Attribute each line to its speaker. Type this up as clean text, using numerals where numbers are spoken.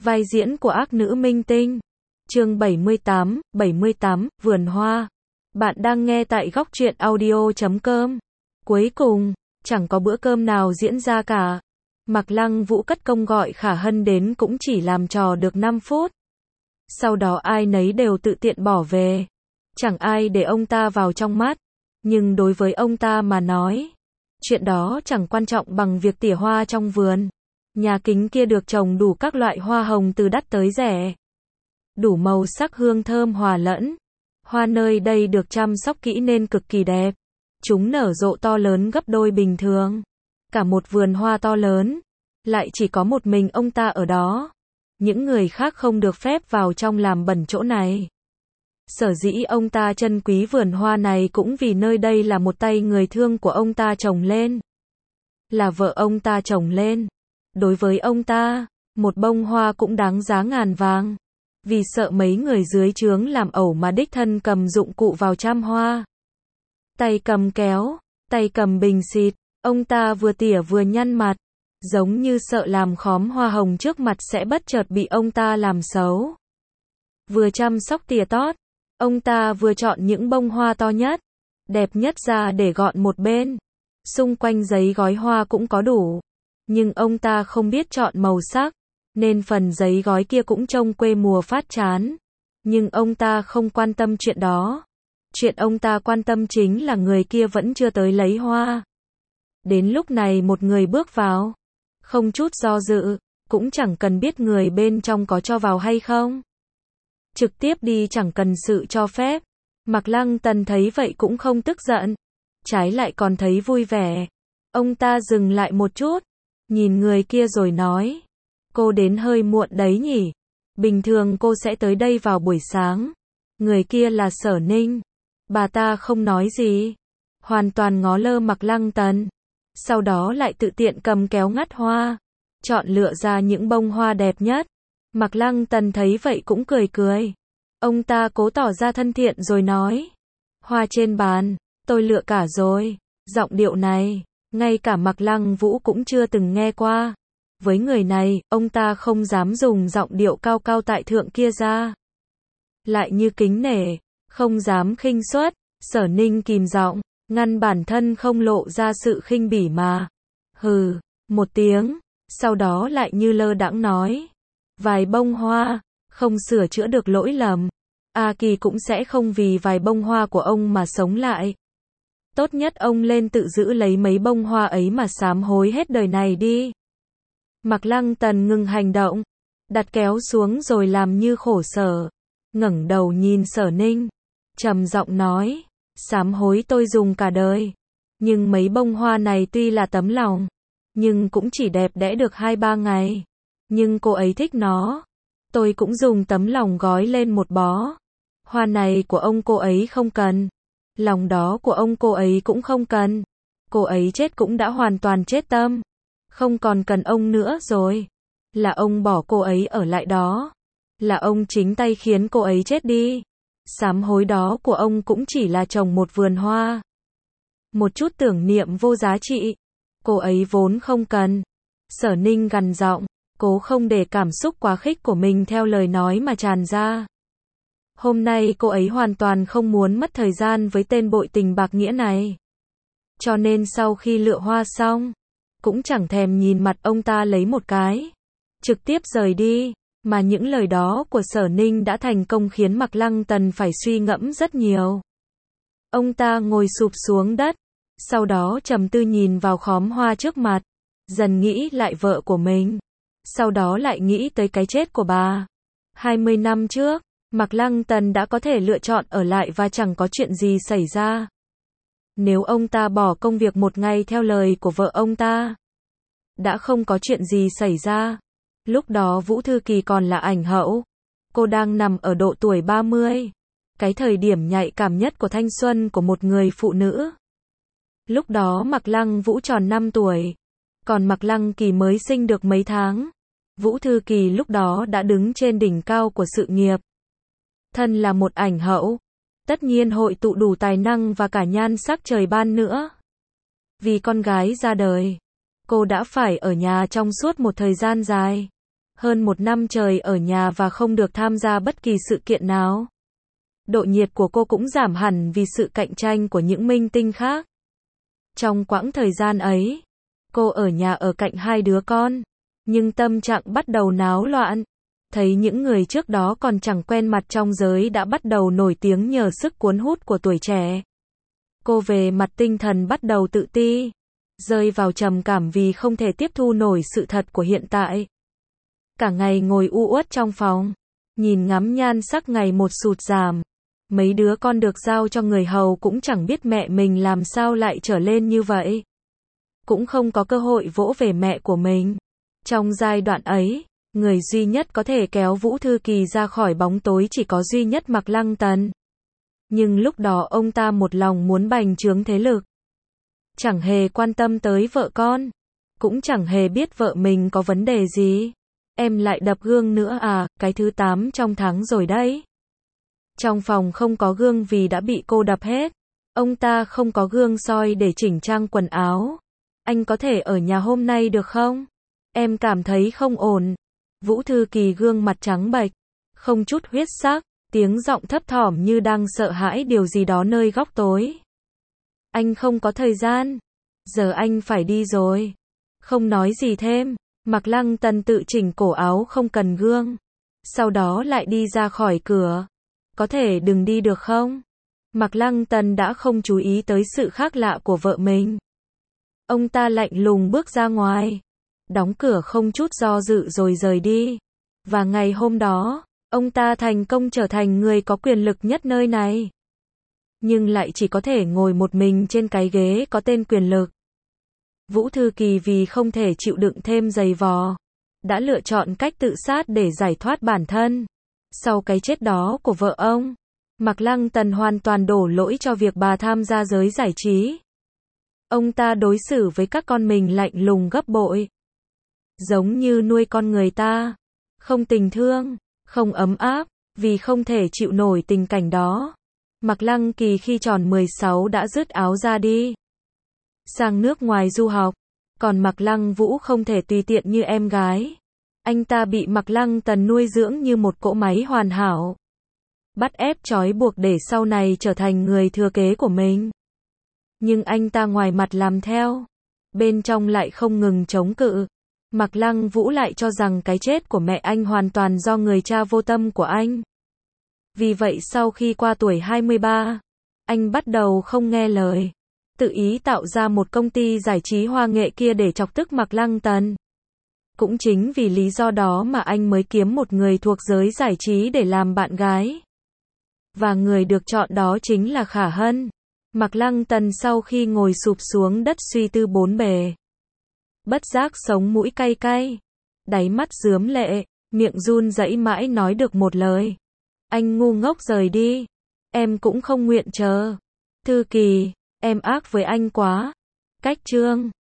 Speaker 1: Vai diễn của ác nữ minh tinh. Chương 78, Vườn Hoa. Bạn đang nghe tại góc truyện audio.com. Cuối cùng, chẳng có bữa cơm nào diễn ra cả. Mạc Lăng Vũ cất công gọi Khả Hân đến cũng chỉ làm trò được 5 phút. Sau đó ai nấy đều tự tiện bỏ về. Chẳng ai để ông ta vào trong mắt. Nhưng đối với ông ta mà nói, chuyện đó chẳng quan trọng bằng việc tỉa hoa trong vườn. Nhà kính kia được trồng đủ các loại hoa hồng từ đắt tới rẻ. Đủ màu sắc hương thơm hòa lẫn. Hoa nơi đây được chăm sóc kỹ nên cực kỳ đẹp. Chúng nở rộ to lớn gấp đôi bình thường. Cả một vườn hoa to lớn. Lại chỉ có một mình ông ta ở đó. Những người khác không được phép vào trong làm bẩn chỗ này. Sở dĩ ông ta trân quý vườn hoa này cũng vì nơi đây là một tay người thương của ông ta trồng lên. Là vợ ông ta trồng lên. Đối với ông ta, một bông hoa cũng đáng giá ngàn vàng. Vì sợ mấy người dưới trướng làm ẩu mà đích thân cầm dụng cụ vào chăm hoa. Tay cầm kéo, tay cầm bình xịt, ông ta vừa tỉa vừa nhăn mặt. Giống như sợ làm khóm hoa hồng trước mặt sẽ bất chợt bị ông ta làm xấu. Vừa chăm sóc tỉa tót, ông ta vừa chọn những bông hoa to nhất, đẹp nhất ra để gọn một bên. Xung quanh giấy gói hoa cũng có đủ. Nhưng ông ta không biết chọn màu sắc, nên phần giấy gói kia cũng trông quê mùa phát chán. Nhưng ông ta không quan tâm chuyện đó. Chuyện ông ta quan tâm chính là người kia vẫn chưa tới lấy hoa. Đến lúc này một người bước vào. Không chút do dự, cũng chẳng cần biết người bên trong có cho vào hay không. Trực tiếp đi chẳng cần sự cho phép. Mạc Lăng Tần thấy vậy cũng không tức giận. Trái lại còn thấy vui vẻ. Ông ta dừng lại một chút. Nhìn người kia rồi nói. Cô đến hơi muộn đấy nhỉ. Bình thường cô sẽ tới đây vào buổi sáng. Người kia là Sở Ninh. Bà ta không nói gì. Hoàn toàn ngó lơ Mạc Lăng Tần. Sau đó lại tự tiện cầm kéo ngắt hoa. Chọn lựa ra những bông hoa đẹp nhất. Mạc Lăng Tần thấy vậy cũng cười cười. Ông ta cố tỏ ra thân thiện rồi nói. Hoa trên bàn, tôi lựa cả rồi. Giọng điệu này, ngay cả Mạc Lăng Vũ cũng chưa từng nghe qua. Với người này, ông ta không dám dùng giọng điệu cao cao tại thượng kia ra. Lại như kính nể, không dám khinh suất. Sở Ninh kìm giọng, ngăn bản thân không lộ ra sự khinh bỉ mà. Hừ, một tiếng, sau đó lại như lơ đãng nói. Vài bông hoa, không sửa chữa được lỗi lầm. A Kỳ cũng sẽ không vì vài bông hoa của ông mà sống lại. Tốt nhất ông lên tự giữ lấy mấy bông hoa ấy mà sám hối hết đời này đi. Mạc Lăng Tần ngừng hành động, đặt kéo xuống rồi làm như khổ sở, ngẩng đầu nhìn Sở Ninh, trầm giọng nói, sám hối tôi dùng cả đời, nhưng mấy bông hoa này tuy là tấm lòng, nhưng cũng chỉ đẹp đẽ được 2-3 ngày, nhưng cô ấy thích nó, tôi cũng dùng tấm lòng gói lên một bó. Hoa này của ông cô ấy không cần, lòng đó của ông cô ấy cũng không cần, cô ấy chết cũng đã hoàn toàn chết tâm. Không còn cần ông nữa rồi. Là ông bỏ cô ấy ở lại đó. Là ông chính tay khiến cô ấy chết đi. Sám hối đó của ông cũng chỉ là trồng một vườn hoa. Một chút tưởng niệm vô giá trị. Cô ấy vốn không cần. Sở Ninh gằn giọng, cố không để cảm xúc quá khích của mình theo lời nói mà tràn ra. Hôm nay cô ấy hoàn toàn không muốn mất thời gian với tên bội tình bạc nghĩa này. Cho nên sau khi lựa hoa xong, cũng chẳng thèm nhìn mặt ông ta lấy một cái. Trực tiếp rời đi. Mà những lời đó của Sở Ninh đã thành công khiến Mạc Lăng Tần phải suy ngẫm rất nhiều. Ông ta ngồi sụp xuống đất. Sau đó trầm tư nhìn vào khóm hoa trước mặt. Dần nghĩ lại vợ của mình. Sau đó lại nghĩ tới cái chết của bà. 20 năm trước, Mạc Lăng Tần đã có thể lựa chọn ở lại và chẳng có chuyện gì xảy ra. Nếu ông ta bỏ công việc một ngày theo lời của vợ ông ta, đã không có chuyện gì xảy ra. Lúc đó Vũ Thư Kỳ còn là ảnh hậu. Cô đang nằm ở độ tuổi 30. Cái thời điểm nhạy cảm nhất của thanh xuân của một người phụ nữ. Lúc đó Mạc Lăng Vũ tròn 5 tuổi. Còn Mạc Lăng Kỳ mới sinh được mấy tháng. Vũ Thư Kỳ lúc đó đã đứng trên đỉnh cao của sự nghiệp. Thân là một ảnh hậu. Tất nhiên hội tụ đủ tài năng và cả nhan sắc trời ban nữa. Vì con gái ra đời, cô đã phải ở nhà trong suốt một thời gian dài. Hơn 1 năm trời ở nhà và không được tham gia bất kỳ sự kiện nào. Độ nhiệt của cô cũng giảm hẳn vì sự cạnh tranh của những minh tinh khác. Trong quãng thời gian ấy, cô ở nhà ở cạnh 2 đứa con, nhưng tâm trạng bắt đầu náo loạn. Thấy những người trước đó còn chẳng quen mặt trong giới đã bắt đầu nổi tiếng nhờ sức cuốn hút của tuổi trẻ. Cô về mặt tinh thần bắt đầu tự ti, rơi vào trầm cảm vì không thể tiếp thu nổi sự thật của hiện tại. Cả ngày ngồi u uất trong phòng, nhìn ngắm nhan sắc ngày một sụt giảm. Mấy đứa con được giao cho người hầu cũng chẳng biết mẹ mình làm sao lại trở lên như vậy. Cũng không có cơ hội vỗ về mẹ của mình. Trong giai đoạn ấy, người duy nhất có thể kéo Vũ Thư Kỳ ra khỏi bóng tối chỉ có duy nhất Mạc Lăng Tần. Nhưng lúc đó ông ta một lòng muốn bành trướng thế lực. Chẳng hề quan tâm tới vợ con. Cũng chẳng hề biết vợ mình có vấn đề gì. Em lại đập gương nữa à, cái thứ 8 trong tháng rồi đấy. Trong phòng không có gương vì đã bị cô đập hết. Ông ta không có gương soi để chỉnh trang quần áo. Anh có thể ở nhà hôm nay được không? Em cảm thấy không ổn. Vũ Thư Kỳ gương mặt trắng bệch, không chút huyết sắc, tiếng giọng thấp thỏm như đang sợ hãi điều gì đó nơi góc tối. Anh không có thời gian. Giờ anh phải đi rồi. Không nói gì thêm, Mạc Lăng Tần tự chỉnh cổ áo không cần gương. Sau đó lại đi ra khỏi cửa. Có thể đừng đi được không? Mạc Lăng Tần đã không chú ý tới sự khác lạ của vợ mình. Ông ta lạnh lùng bước ra ngoài, đóng cửa không chút do dự rồi rời đi. Và ngày hôm đó, ông ta thành công trở thành người có quyền lực nhất nơi này. Nhưng lại chỉ có thể ngồi một mình trên cái ghế có tên quyền lực. Vũ Thư Kỳ vì không thể chịu đựng thêm giày vò, đã lựa chọn cách tự sát để giải thoát bản thân. Sau cái chết đó của vợ ông, Mạc Lăng Tần hoàn toàn đổ lỗi cho việc bà tham gia giới giải trí. Ông ta đối xử với các con mình lạnh lùng gấp bội. Giống như nuôi con người ta. Không tình thương, không ấm áp, vì không thể chịu nổi tình cảnh đó. Mạc Lăng Kỳ khi tròn 16 đã dứt áo ra đi. Sang nước ngoài du học. Còn Mạc Lăng Vũ không thể tùy tiện như em gái. Anh ta bị Mạc Lăng Tần nuôi dưỡng như một cỗ máy hoàn hảo. Bắt ép trói buộc để sau này trở thành người thừa kế của mình. Nhưng anh ta ngoài mặt làm theo, bên trong lại không ngừng chống cự. Mạc Lăng Vũ lại cho rằng cái chết của mẹ anh hoàn toàn do người cha vô tâm của anh. Vì vậy sau khi qua tuổi 23, anh bắt đầu không nghe lời, tự ý tạo ra một công ty giải trí hoa nghệ kia để chọc tức Mạc Lăng Tần. Cũng chính vì lý do đó mà anh mới kiếm một người thuộc giới giải trí để làm bạn gái. Và người được chọn đó chính là Khả Hân. Mạc Lăng Tần sau khi ngồi sụp xuống đất suy tư bốn bề, bất giác sống mũi cay cay, đáy mắt rướm lệ, miệng run rẩy mãi nói được một lời. Anh ngu ngốc rời đi. Em cũng không nguyện chờ. Thư Kỳ, em ác với anh quá. Cách chương